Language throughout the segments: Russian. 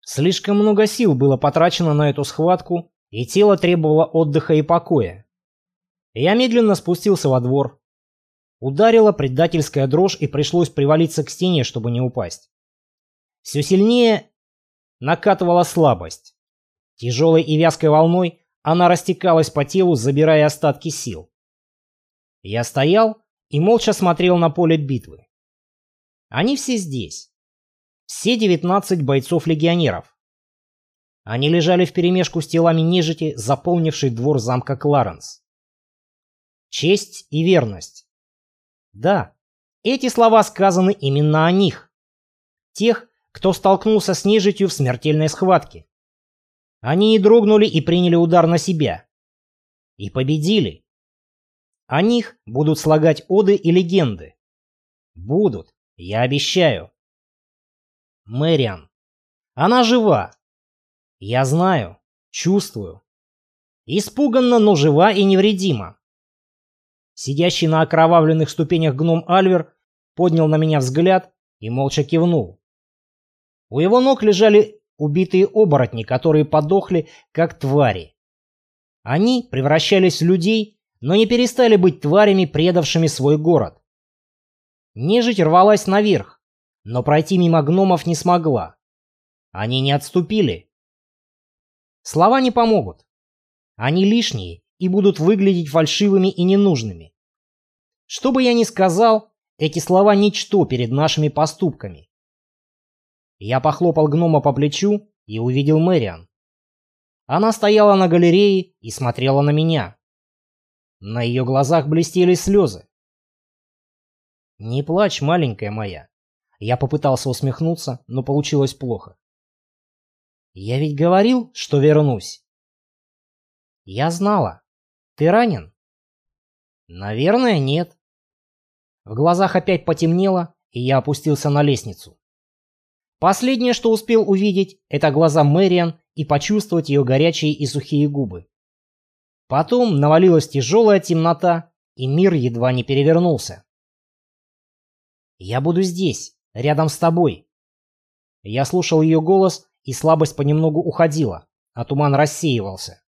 Слишком много сил было потрачено на эту схватку, и тело требовало отдыха и покоя. Я медленно спустился во двор. Ударила предательская дрожь, и пришлось привалиться к стене, чтобы не упасть. Все сильнее накатывала слабость. Тяжелой и вязкой волной она растекалась по телу, забирая остатки сил. Я стоял и молча смотрел на поле битвы. Они все здесь. Все 19 бойцов-легионеров. Они лежали вперемешку с телами нежити, заполнившей двор замка Кларенс. Честь и верность. Да, эти слова сказаны именно о них. Тех, кто столкнулся с нежитью в смертельной схватке. Они не дрогнули и приняли удар на себя. И победили. О них будут слагать оды и легенды. Будут, я обещаю. Мэриан. Она жива. Я знаю, чувствую. Испуганна, но жива и невредима. Сидящий на окровавленных ступенях гном Альвер поднял на меня взгляд и молча кивнул. У его ног лежали убитые оборотни, которые подохли, как твари. Они превращались в людей, но не перестали быть тварями, предавшими свой город. Нежить рвалась наверх, но пройти мимо гномов не смогла. Они не отступили. Слова не помогут. Они лишние и будут выглядеть фальшивыми и ненужными. Что бы я ни сказал, эти слова ничто перед нашими поступками. Я похлопал гнома по плечу и увидел Мэриан. Она стояла на галерее и смотрела на меня. На ее глазах блестели слезы. «Не плачь, маленькая моя». Я попытался усмехнуться, но получилось плохо. «Я ведь говорил, что вернусь». «Я знала. Ты ранен?» «Наверное, нет». В глазах опять потемнело, и я опустился на лестницу. Последнее, что успел увидеть, это глаза Мэриан и почувствовать ее горячие и сухие губы. Потом навалилась тяжелая темнота, и мир едва не перевернулся. «Я буду здесь, рядом с тобой». Я слушал ее голос, и слабость понемногу уходила, а туман рассеивался.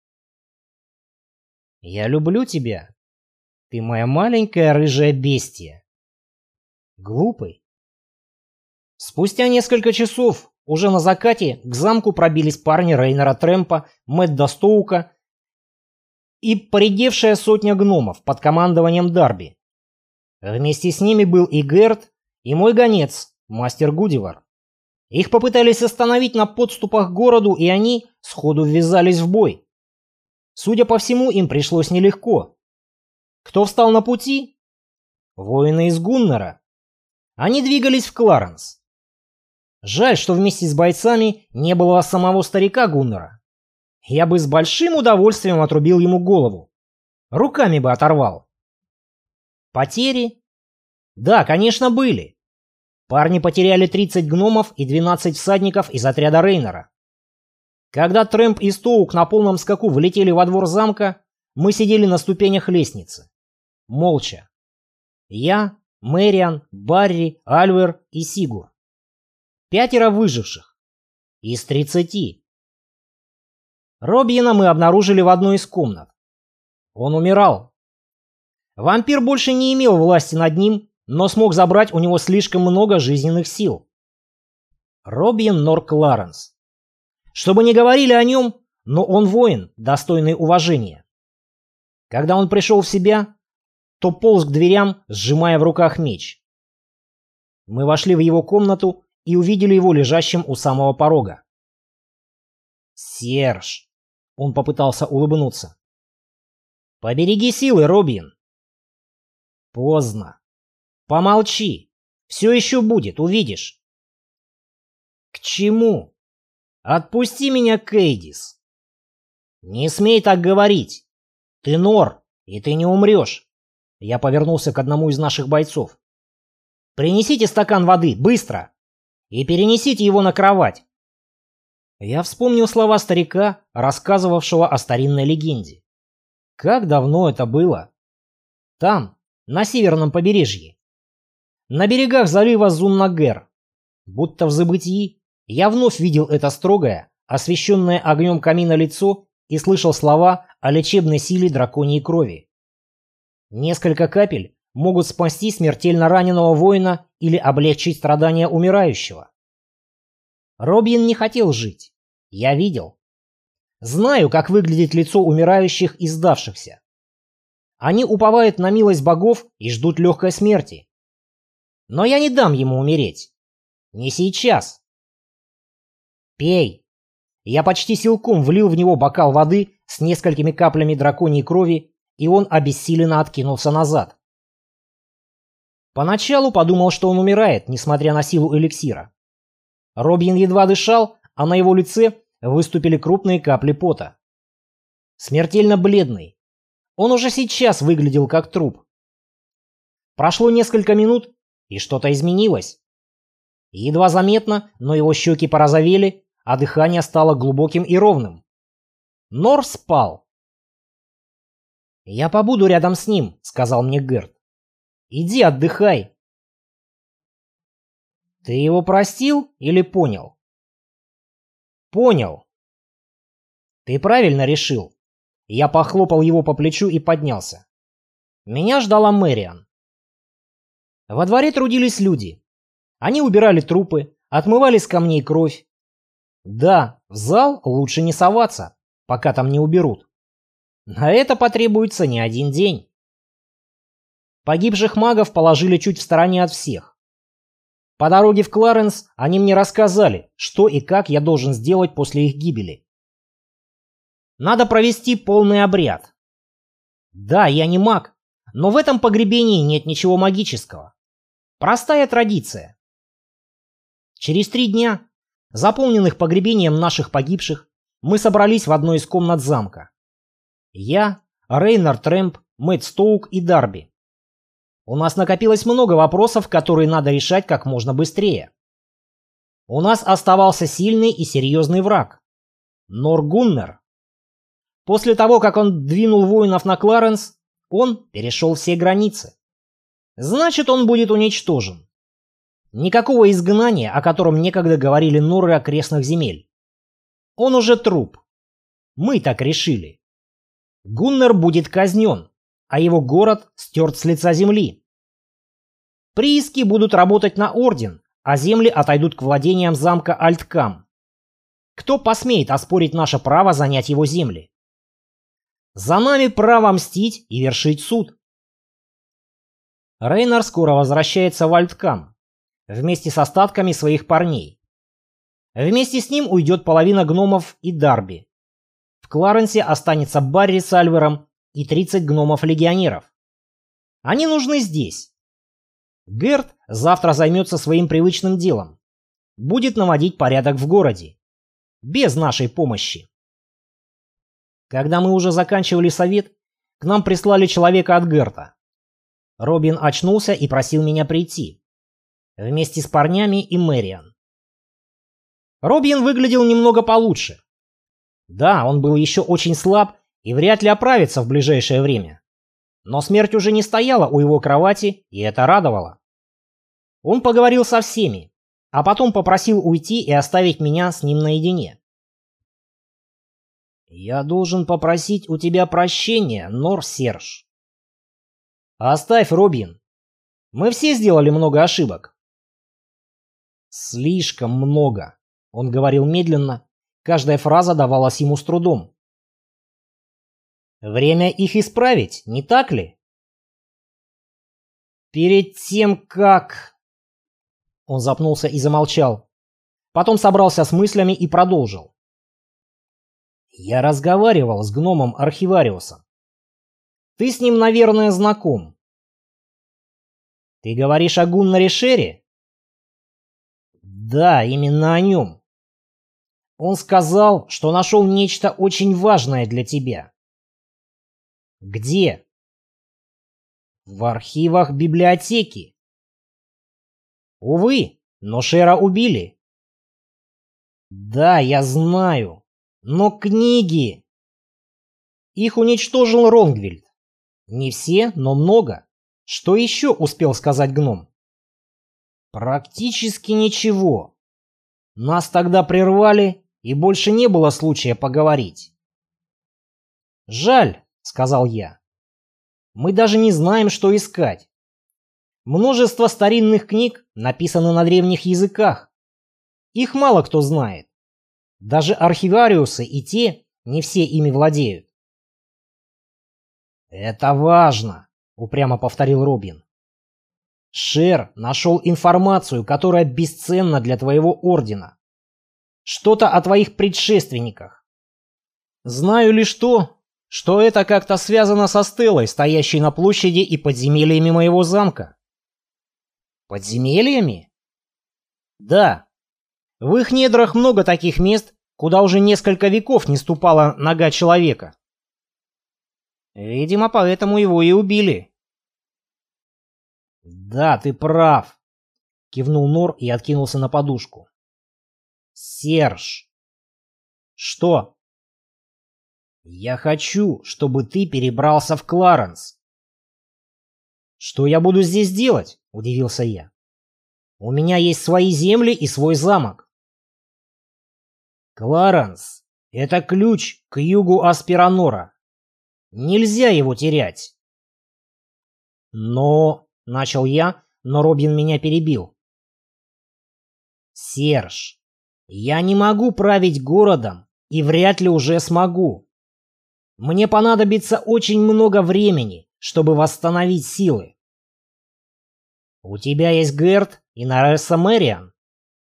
«Я люблю тебя. Ты моя маленькая рыжая бестия». Глупый. Спустя несколько часов, уже на закате, к замку пробились парни Рейнера Трэмпа, Мэтта Стоука и поредевшая сотня гномов под командованием Дарби. Вместе с ними был и Герд, и мой гонец, мастер Гудивар. Их попытались остановить на подступах к городу, и они сходу ввязались в бой. Судя по всему, им пришлось нелегко. Кто встал на пути? Воины из Гуннера. Они двигались в Кларенс. Жаль, что вместе с бойцами не было самого старика Гуннера. Я бы с большим удовольствием отрубил ему голову. Руками бы оторвал. Потери? Да, конечно, были. Парни потеряли 30 гномов и 12 всадников из отряда Рейнера. Когда Трэмп и Стоук на полном скаку влетели во двор замка, мы сидели на ступенях лестницы. Молча. Я, Мэриан, Барри, Альвер и Сигур. 5 выживших. Из 30. Робьена мы обнаружили в одной из комнат. Он умирал. Вампир больше не имел власти над ним, но смог забрать у него слишком много жизненных сил. Робьен Нор Кларенс. Что бы ни говорили о нем, но он воин, достойный уважения. Когда он пришел в себя, то полз к дверям, сжимая в руках меч. Мы вошли в его комнату и увидели его лежащим у самого порога. «Серж!» — он попытался улыбнуться. «Побереги силы, Робин!» «Поздно. Помолчи. Все еще будет, увидишь». «К чему? Отпусти меня, Кейдис!» «Не смей так говорить. Ты Нор, и ты не умрешь». Я повернулся к одному из наших бойцов. «Принесите стакан воды, быстро! И перенесите его на кровать!» Я вспомнил слова старика, рассказывавшего о старинной легенде. Как давно это было? Там, на северном побережье. На берегах залива Зуннагер. Будто в забытии, Я вновь видел это строгое, освещенное огнем камина лицо и слышал слова о лечебной силе драконьей крови. Несколько капель могут спасти смертельно раненого воина или облегчить страдания умирающего. Робин не хотел жить. Я видел. Знаю, как выглядит лицо умирающих и сдавшихся. Они уповают на милость богов и ждут легкой смерти. Но я не дам ему умереть. Не сейчас. Пей. Я почти силком влил в него бокал воды с несколькими каплями драконьей крови, и он обессиленно откинулся назад. Поначалу подумал, что он умирает, несмотря на силу эликсира. Робин едва дышал, а на его лице выступили крупные капли пота. Смертельно бледный. Он уже сейчас выглядел как труп. Прошло несколько минут, и что-то изменилось. Едва заметно, но его щеки порозовели, а дыхание стало глубоким и ровным. Нор спал. «Я побуду рядом с ним», — сказал мне Герт. «Иди отдыхай». «Ты его простил или понял?» «Понял». «Ты правильно решил». Я похлопал его по плечу и поднялся. Меня ждала Мэриан. Во дворе трудились люди. Они убирали трупы, отмывали с камней кровь. Да, в зал лучше не соваться, пока там не уберут. На это потребуется не один день. Погибших магов положили чуть в стороне от всех. По дороге в Кларенс они мне рассказали, что и как я должен сделать после их гибели. Надо провести полный обряд. Да, я не маг, но в этом погребении нет ничего магического. Простая традиция. Через 3 дня, заполненных погребением наших погибших, мы собрались в одной из комнат замка. Я, Рейнар Трэмп, Мэтт Стоук и Дарби. У нас накопилось много вопросов, которые надо решать как можно быстрее. У нас оставался сильный и серьезный враг. Нор Гуннер. После того, как он двинул воинов на Кларенс, он перешел все границы. Значит, он будет уничтожен. Никакого изгнания, о котором некогда говорили норы окрестных земель. Он уже труп. Мы так решили. Гуннер будет казнен, а его город стерт с лица земли. Прииски будут работать на Орден, а земли отойдут к владениям замка Альткам. Кто посмеет оспорить наше право занять его земли? За нами право мстить и вершить суд. Рейнар скоро возвращается в Альткам, вместе с остатками своих парней. Вместе с ним уйдет половина гномов и Дарби. В Кларенсе останется Барри с Альвером и 30 гномов-легионеров. Они нужны здесь. Герт завтра займется своим привычным делом. Будет наводить порядок в городе. Без нашей помощи. Когда мы уже заканчивали совет, к нам прислали человека от Герта. Робин очнулся и просил меня прийти. Вместе с парнями и Мэриан. Робин выглядел немного получше. Да, он был еще очень слаб и вряд ли оправится в ближайшее время. Но смерть уже не стояла у его кровати, и это радовало. Он поговорил со всеми, а потом попросил уйти и оставить меня с ним наедине. «Я должен попросить у тебя прощения, Нор Серж». «Оставь, Робин. Мы все сделали много ошибок». «Слишком много», — он говорил медленно, каждая фраза давалась ему с трудом. «Время их исправить, не так ли?» «Перед тем, как...» Он запнулся и замолчал. Потом собрался с мыслями и продолжил. «Я разговаривал с гномом Архивариусом. Ты с ним, наверное, знаком. Ты говоришь о Гуннаре Шерри?» «Да, именно о нем. Он сказал, что нашел нечто очень важное для тебя». «Где?» «В архивах библиотеки». «Увы, но Шера убили». «Да, я знаю. Но книги...» «Их уничтожил Ронгвильд. Не все, но много. Что еще успел сказать гном?» «Практически ничего. Нас тогда прервали, и больше не было случая поговорить. «Жаль», — сказал я. «Мы даже не знаем, что искать. Множество старинных книг написаны на древних языках. Их мало кто знает. Даже архивариусы и те не все ими владеют». «Это важно», — упрямо повторил Робин. «Шер нашел информацию, которая бесценна для твоего ордена. Что-то о твоих предшественниках. Знаю лишь то, что это как-то связано со стелой, стоящей на площади, и подземельями моего замка». «Подземельями?» «Да. В их недрах много таких мест, куда уже несколько веков не ступала нога человека. Видимо, поэтому его и убили». «Да, ты прав», — кивнул Нор и откинулся на подушку. «Серж». «Что?» «Я хочу, чтобы ты перебрался в Кларенс». «Что я буду здесь делать?» — удивился я. «У меня есть свои земли и свой замок». «Кларенс — это ключ к югу Аспиранора. Нельзя его терять». «Но...» — начал я, но Робин меня перебил. «Серж, я не могу править городом и вряд ли уже смогу. Мне понадобится очень много времени, чтобы восстановить силы. У тебя есть Герт и Наресса Мэриан.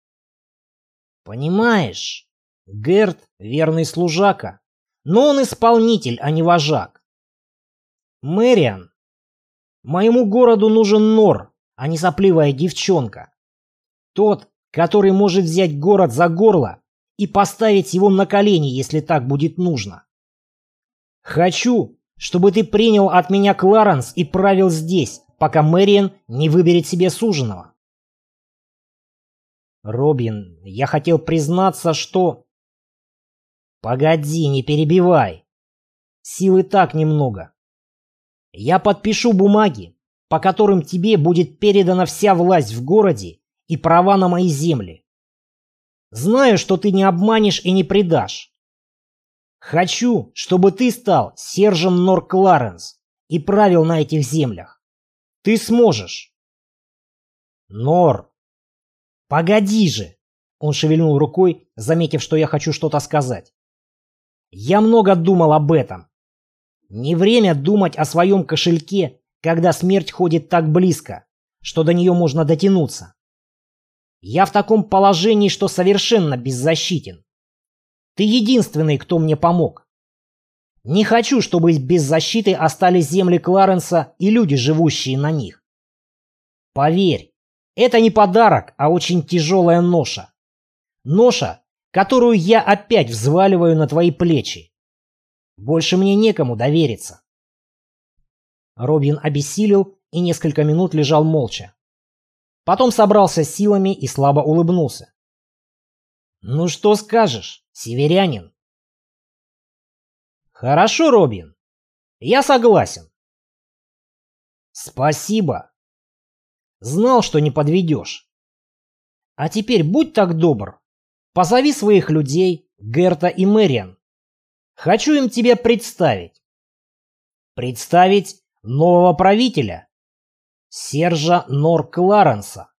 Понимаешь, Герт — верный служака, но он исполнитель, а не вожак. Мэриан, моему городу нужен Нор, а не сопливая девчонка. Тот, который может взять город за горло и поставить его на колени, если так будет нужно. Хочу, чтобы ты принял от меня Кларенс и правил здесь, пока Мэриан не выберет себе суженого». «Робин, я хотел признаться, что...» «Погоди, не перебивай. Сил и так немного. Я подпишу бумаги, по которым тебе будет передана вся власть в городе и права на мои земли. Знаю, что ты не обманешь и не предашь. Хочу, чтобы ты стал Сержем Нор Кларенс и правил на этих землях. Ты сможешь». «Нор, погоди же!» Он шевельнул рукой, заметив, что я хочу что-то сказать. «Я много думал об этом. Не время думать о своем кошельке, когда смерть ходит так близко, что до нее можно дотянуться. Я в таком положении, что совершенно беззащитен. Ты единственный, кто мне помог. Не хочу, чтобы без защиты остались земли Кларенса и люди, живущие на них. Поверь, это не подарок, а очень тяжелая ноша. Ноша, которую я опять взваливаю на твои плечи. Больше мне некому довериться». Робин обессилел и несколько минут лежал молча. Потом собрался с силами и слабо улыбнулся. «Ну что скажешь, северянин?» «Хорошо, Робин. Я согласен». «Спасибо. Знал, что не подведешь. А теперь будь так добр. Позови своих людей, Герта и Мэриан. Хочу им тебя представить. Представить нового правителя, Сержа Нор Кларенса».